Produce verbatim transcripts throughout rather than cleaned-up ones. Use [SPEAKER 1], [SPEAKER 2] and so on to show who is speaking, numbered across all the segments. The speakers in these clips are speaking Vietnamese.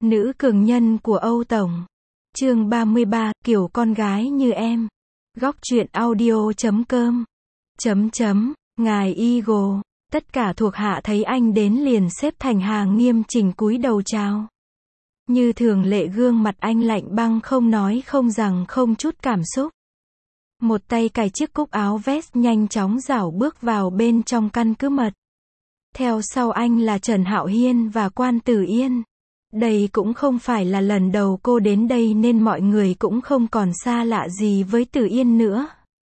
[SPEAKER 1] Nữ cường nhân của Âu Tổng. Chương ba mươi ba, kiểu con gái như em. Góc truyện audio chấm com. Chấm chấm, ngài Eagle. Tất cả thuộc hạ thấy anh đến liền xếp thành hàng nghiêm chỉnh cúi đầu chào. Như thường lệ gương mặt anh lạnh băng không nói không rằng không chút cảm xúc. Một tay cài chiếc cúc áo vest nhanh chóng rảo bước vào bên trong căn cứ mật. Theo sau anh là Trần Hạo Hiên và Quan Tử Yên. Đây cũng không phải là lần đầu cô đến đây nên mọi người cũng không còn xa lạ gì với Tử Yên nữa.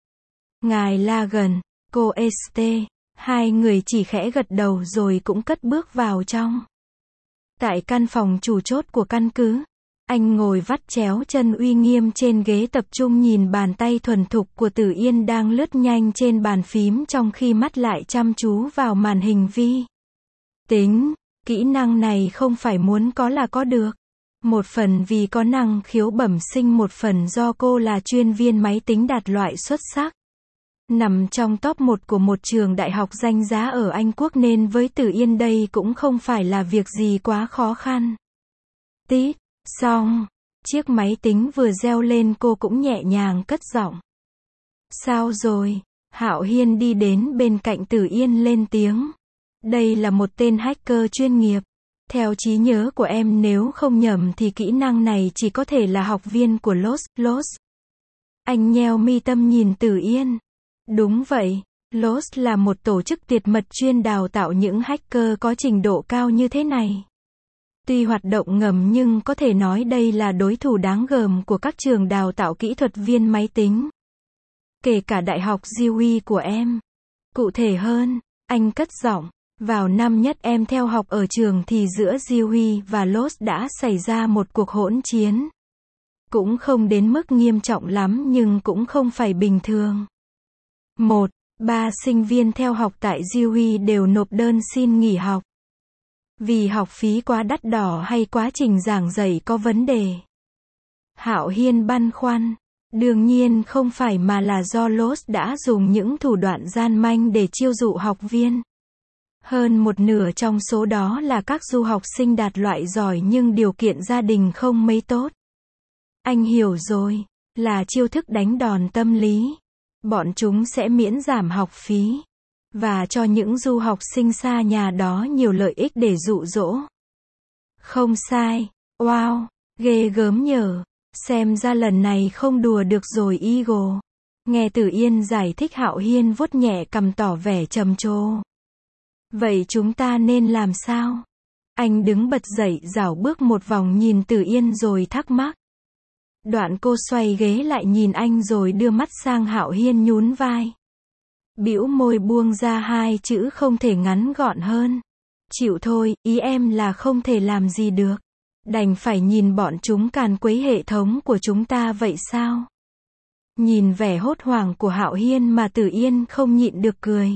[SPEAKER 1] Ngài Lagan, cô Este, hai người chỉ khẽ gật đầu rồi cũng cất bước vào trong. Tại căn phòng chủ chốt của căn cứ, anh ngồi vắt chéo chân uy nghiêm trên ghế tập trung nhìn bàn tay thuần thục của Tử Yên đang lướt nhanh trên bàn phím trong khi mắt lại chăm chú vào màn hình vi. Tính, kỹ năng này không phải muốn có là có được. Một phần vì có năng khiếu bẩm sinh, một phần do cô là chuyên viên máy tính đạt loại xuất sắc. Nằm trong top một của một trường đại học danh giá ở Anh Quốc nên với Tử Yên đây cũng không phải là việc gì quá khó khăn. Tít, xong, chiếc máy tính vừa reo lên cô cũng nhẹ nhàng cất giọng. Sao rồi? Hạo Hiên đi đến bên cạnh Tử Yên lên tiếng. Đây là một tên hacker chuyên nghiệp. Theo trí nhớ của em nếu không nhầm thì kỹ năng này chỉ có thể là học viên của Los, Los. Anh nheo mi tâm nhìn Tử Yên. Đúng vậy, Los là một tổ chức tuyệt mật chuyên đào tạo những hacker có trình độ cao như thế này. Tuy hoạt động ngầm nhưng có thể nói đây là đối thủ đáng gờm của các trường đào tạo kỹ thuật viên máy tính. Kể cả đại học Dewey của em. Cụ thể hơn, anh cất giọng, vào năm nhất em theo học ở trường thì giữa Dewey và Los đã xảy ra một cuộc hỗn chiến. Cũng không đến mức nghiêm trọng lắm nhưng cũng không phải bình thường. Một, ba sinh viên theo học tại Dewey đều nộp đơn xin nghỉ học. Vì học phí quá đắt đỏ hay quá trình giảng dạy có vấn đề? Hạo Hiên băn khoăn. Đương nhiên không phải mà là do Los đã dùng những thủ đoạn gian manh để chiêu dụ học viên. Hơn một nửa trong số đó là các du học sinh đạt loại giỏi nhưng điều kiện gia đình không mấy tốt. Anh hiểu rồi, là chiêu thức đánh đòn tâm lý. Bọn chúng sẽ miễn giảm học phí và cho những du học sinh xa nhà đó nhiều lợi ích để dụ dỗ. Không sai. Wow, ghê gớm nhờ. Xem ra lần này không đùa được rồi Eagle. Nghe Tử Yên giải thích, Hạo Hiên vuốt nhẹ cằm tỏ vẻ trầm trồ. Vậy chúng ta nên làm sao? Anh đứng bật dậy rảo bước một vòng nhìn Tử Yên rồi thắc mắc. Đoạn cô xoay ghế lại nhìn anh rồi đưa mắt sang Hạo Hiên nhún vai. Bĩu môi buông ra hai chữ không thể ngắn gọn hơn. Chịu thôi, ý em là không thể làm gì được. Đành phải nhìn bọn chúng càn quấy hệ thống của chúng ta vậy sao? Nhìn vẻ hốt hoảng của Hạo Hiên mà Tử Yên không nhịn được cười.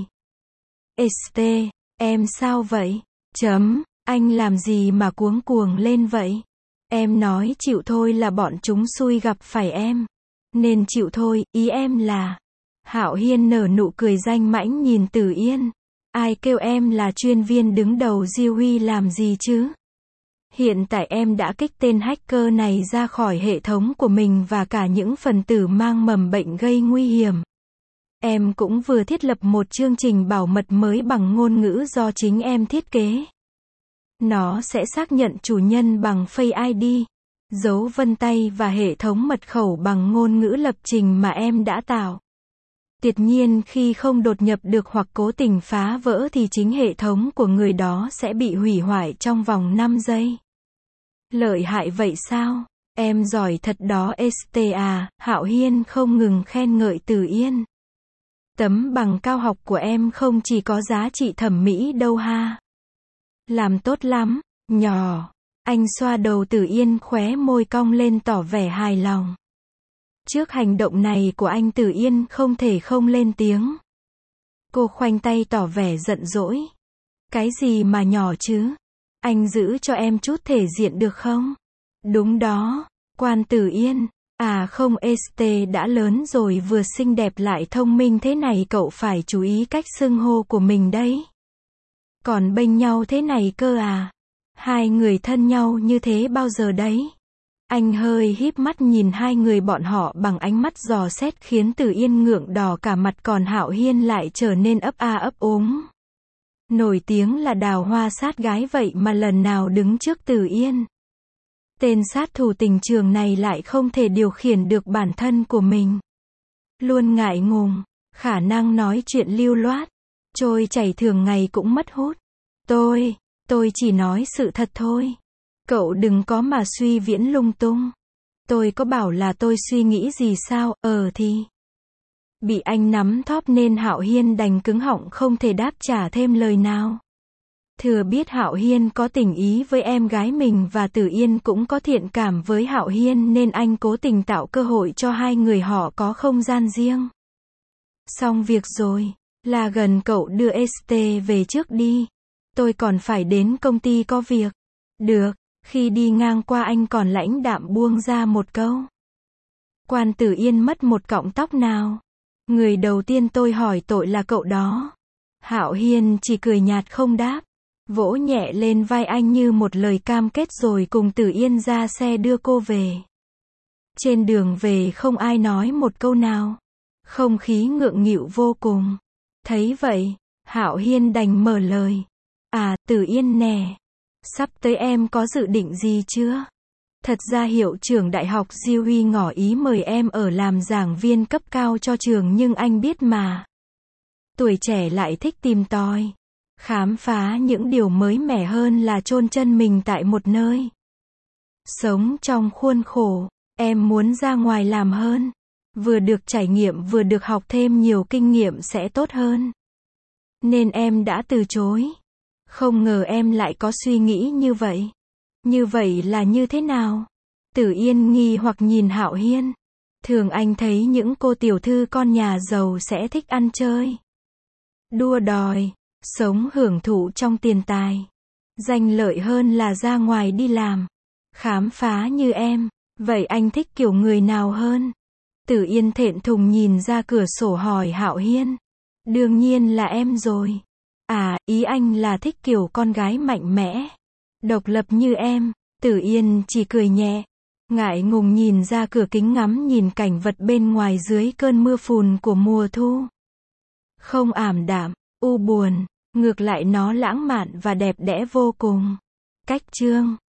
[SPEAKER 1] Este, em sao vậy? Chấm, anh làm gì mà cuống cuồng lên vậy? Em nói chịu thôi là bọn chúng xui gặp phải em. Nên chịu thôi, ý em là... Hạo Hiên nở nụ cười danh mãnh nhìn Tử Yên. Ai kêu em là chuyên viên đứng đầu Dewey làm gì chứ? Hiện tại em đã kích tên hacker này ra khỏi hệ thống của mình và cả những phần tử mang mầm bệnh gây nguy hiểm. Em cũng vừa thiết lập một chương trình bảo mật mới bằng ngôn ngữ do chính em thiết kế. Nó sẽ xác nhận chủ nhân bằng Face i đê, dấu vân tay và hệ thống mật khẩu bằng ngôn ngữ lập trình mà em đã tạo. Tuyệt nhiên khi không đột nhập được hoặc cố tình phá vỡ thì chính hệ thống của người đó sẽ bị hủy hoại trong vòng năm giây. Lợi hại vậy sao? Em giỏi thật đó Este à, Hạo Hiên không ngừng khen ngợi Tử Yên. Tấm bằng cao học của em không chỉ có giá trị thẩm mỹ đâu ha. Làm tốt lắm, nhỏ. Anh xoa đầu Tử Yên, khóe môi cong lên tỏ vẻ hài lòng. Trước hành động này của anh, Tử Yên không thể không lên tiếng. Cô khoanh tay tỏ vẻ giận dỗi. Cái gì mà nhỏ chứ? Anh giữ cho em chút thể diện được không? Đúng đó, Quan Tử Yên. À không, Este đã lớn rồi, vừa xinh đẹp lại thông minh thế này, cậu phải chú ý cách xưng hô của mình đấy. Còn bênh nhau thế này cơ à? Hai người thân nhau như thế bao giờ đấy? Anh hơi híp mắt nhìn hai người bọn họ bằng ánh mắt dò xét khiến Tử Yên ngượng đỏ cả mặt, còn Hạo Hiên lại trở nên ấp a ấp úng. Nổi tiếng là đào hoa sát gái vậy mà lần nào đứng trước Tử Yên. Tên sát thủ tình trường này lại không thể điều khiển được bản thân của mình. Luôn ngại ngùng, khả năng nói chuyện lưu loát, trôi chảy thường ngày cũng mất hút. Tôi, tôi chỉ nói sự thật thôi. Cậu đừng có mà suy viễn lung tung. Tôi có bảo là tôi suy nghĩ gì sao, ờ thì. Bị anh nắm thóp nên Hạo Hiên đành cứng họng không thể đáp trả thêm lời nào. Thừa biết Hạo Hiên có tình ý với em gái mình và Tử Yên cũng có thiện cảm với Hạo Hiên nên anh cố tình tạo cơ hội cho hai người họ có không gian riêng. Xong việc rồi, là gần cậu đưa Este về trước đi. Tôi còn phải đến công ty có việc. Được, khi đi ngang qua anh còn lãnh đạm buông ra một câu. Quan Tử Yên mất một cọng tóc nào. Người đầu tiên tôi hỏi tội là cậu đó. Hạo Hiên chỉ cười nhạt không đáp. Vỗ nhẹ lên vai anh như một lời cam kết rồi cùng Tử Yên ra xe đưa cô về. Trên đường về không ai nói một câu nào. Không khí ngượng nghịu vô cùng. Thấy vậy, Hạo Hiên đành mở lời. À, Tử Yên nè. Sắp tới em có dự định gì chưa? Thật ra hiệu trưởng đại học Diêu Huy ngỏ ý mời em ở làm giảng viên cấp cao cho trường nhưng anh biết mà. Tuổi trẻ lại thích tìm tòi. Khám phá những điều mới mẻ hơn là chôn chân mình tại một nơi. Sống trong khuôn khổ, em muốn ra ngoài làm hơn. Vừa được trải nghiệm vừa được học thêm nhiều kinh nghiệm sẽ tốt hơn. Nên em đã từ chối. Không ngờ em lại có suy nghĩ như vậy. Như vậy là như thế nào? Tử Yên nghi hoặc nhìn Hạo Hiên. Thường anh thấy những cô tiểu thư con nhà giàu sẽ thích ăn chơi, đua đòi, sống hưởng thụ trong tiền tài, danh lợi hơn là ra ngoài đi làm, khám phá như em. Vậy anh thích kiểu người nào hơn? Tử Yên thẹn thùng nhìn ra cửa sổ hỏi Hạo Hiên. Đương nhiên là em rồi. À, ý anh là thích kiểu con gái mạnh mẽ, độc lập như em. Tử Yên chỉ cười nhẹ, ngại ngùng nhìn ra cửa kính ngắm nhìn cảnh vật bên ngoài dưới cơn mưa phùn của mùa thu. Không ảm đạm, u buồn, ngược lại nó lãng mạn và đẹp đẽ vô cùng. Cách chương